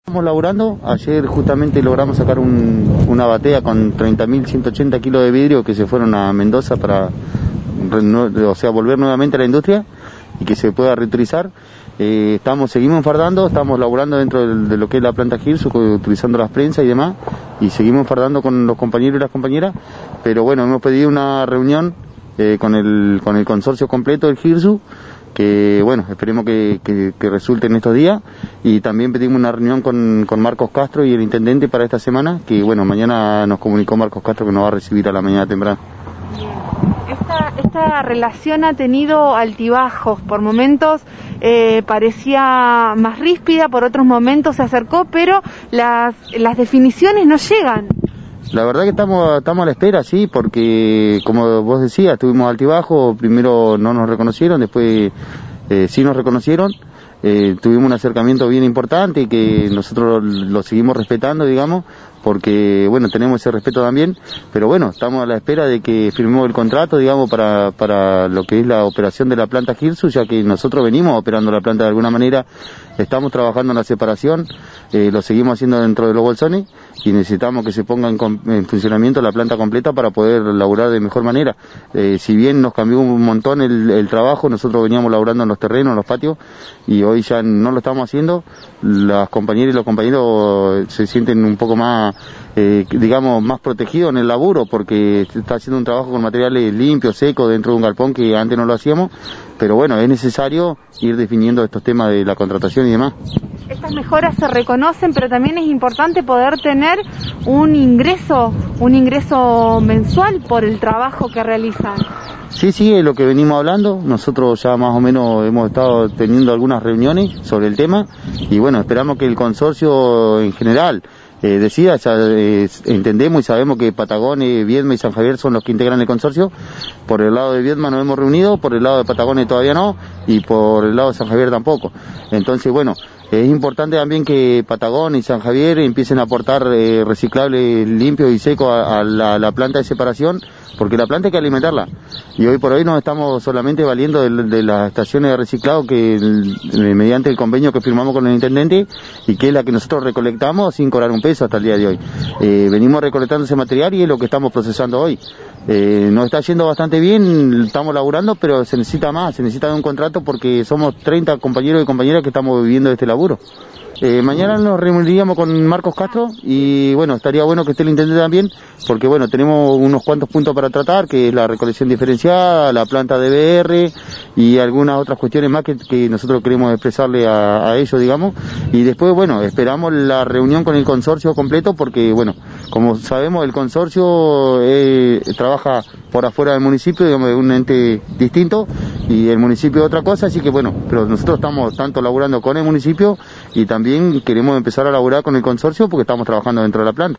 Estamos laburando, ayer justamente logramos sacar una batea con 30.180 kilos de vidrio que se fueron a Mendoza para volver nuevamente a la industria y que se pueda reutilizar. Seguimos enfardando, estamos laburando dentro de lo que es la planta Girsu, utilizando las prensas y demás, y seguimos enfardando con los compañeros y las compañeras, pero bueno, hemos pedido una reunión con el consorcio completo del Girsu, que bueno, esperemos que resulte en estos días, y también pedimos una reunión con Marcos Castro y el intendente para esta semana, que bueno, mañana nos comunicó Marcos Castro que nos va a recibir a la mañana temprano. Esta relación ha tenido altibajos, por momentos parecía más ríspida, por otros momentos se acercó, pero las definiciones no llegan. La verdad que estamos a la espera, sí, porque como vos decías, tuvimos altibajos, primero no nos reconocieron, después sí nos reconocieron, tuvimos un acercamiento bien importante y que nosotros lo seguimos respetando, digamos, porque bueno, tenemos ese respeto también, pero bueno, estamos a la espera de que firmemos el contrato, digamos, para lo que es la operación de la planta Girsu, ya que nosotros venimos operando la planta de alguna manera, estamos trabajando en la separación, lo seguimos haciendo dentro de los bolsones y necesitamos que se ponga en funcionamiento la planta completa para poder laburar de mejor manera. Si bien nos cambió un montón el trabajo, nosotros veníamos laburando en los terrenos, en los patios, y hoy ya no lo estamos haciendo. Las compañeras y los compañeros se sienten un poco más, digamos, más protegidos en el laburo, porque está haciendo un trabajo con materiales limpios, secos, dentro de un galpón que antes no lo hacíamos, pero bueno, es necesario ir definiendo estos temas de la contratación y demás. Estas mejoras se reconocen, pero también es importante poder tener un ingreso mensual por el trabajo que realizan. Sí, es lo que venimos hablando. Nosotros ya más o menos hemos estado teniendo algunas reuniones sobre el tema y bueno, esperamos que el consorcio en general decida. Ya entendemos y sabemos que Patagones, Viedma y San Javier son los que integran el consorcio. Por el lado de Viedma nos hemos reunido, por el lado de Patagones todavía no, y por el lado de San Javier tampoco. Entonces, bueno, es importante también que Patagones y San Javier empiecen a aportar reciclables limpios y secos a la planta de separación, porque la planta hay que alimentarla. Y hoy por hoy nos estamos solamente valiendo de las estaciones de reciclado que mediante el convenio que firmamos con el intendente, y que es la que nosotros recolectamos sin cobrar un peso hasta el día de hoy. Venimos recolectando ese material y es lo que estamos procesando hoy. Nos está yendo bastante bien, estamos laburando, pero se necesita más, se necesita de un contrato porque somos 30 compañeros y compañeras que estamos viviendo de este laburo. Mañana nos reuniríamos con Marcos Castro y bueno, estaría bueno que esté el intendente también, porque bueno, tenemos unos cuantos puntos para tratar, que es la recolección diferenciada, la planta de BR y algunas otras cuestiones más que nosotros queremos expresarle a ellos, digamos, y después bueno, esperamos la reunión con el consorcio completo, porque bueno, como sabemos el consorcio trabaja por afuera del municipio, digamos, de un ente distinto, y el municipio es otra cosa, así que bueno, pero nosotros estamos tanto laburando con el municipio y también queremos empezar a laburar con el consorcio porque estamos trabajando dentro de la planta.